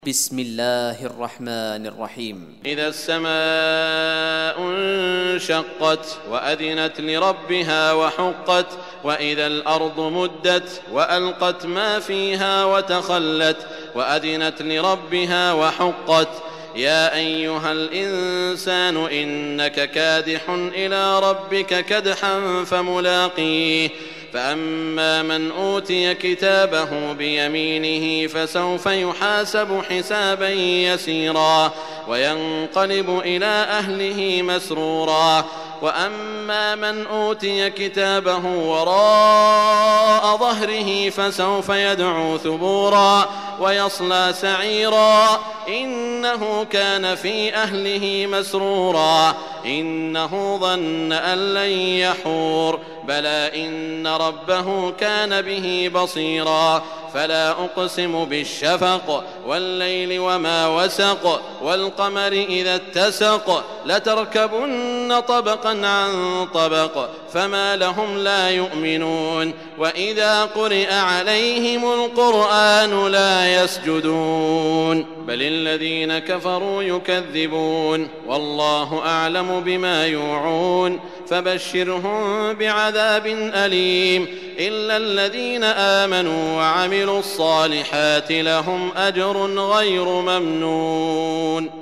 بسم الله الرحمن الرحيم. إذا السماء انشقت وأذنت لربها وحقت وإذا الأرض مدت وألقت ما فيها وتخلت وأذنت لربها وحقت يا أيها الإنسان إنك كادح إلى ربك كدحا فملاقيه فأما من أوتي كتابه بيمينه فسوف يحاسب حسابا يسيرا وينقلب إلى أهله مسرورا وأما من أوتي كتابه وراء ظهره فسوف يدعو ثبورا ويصلى سعيرا إنه كان في أهله مسرورا إنه ظن أن لن يحور بلى إن ربه كان به بصيرا فلا أقسم بالشفق والليل وما وسق والقمر إذا اتسق لتركبن طبقا عن طبق فما لهم لا يؤمنون وإذا قرئ عليهم القرآن لا يسجدون بل الذين كفروا يكذبون والله أعلم بما يوعون فبشرهم بعذاب أليم إلا الذين آمنوا وعملوا الصالحات لهم أجر غير ممنون.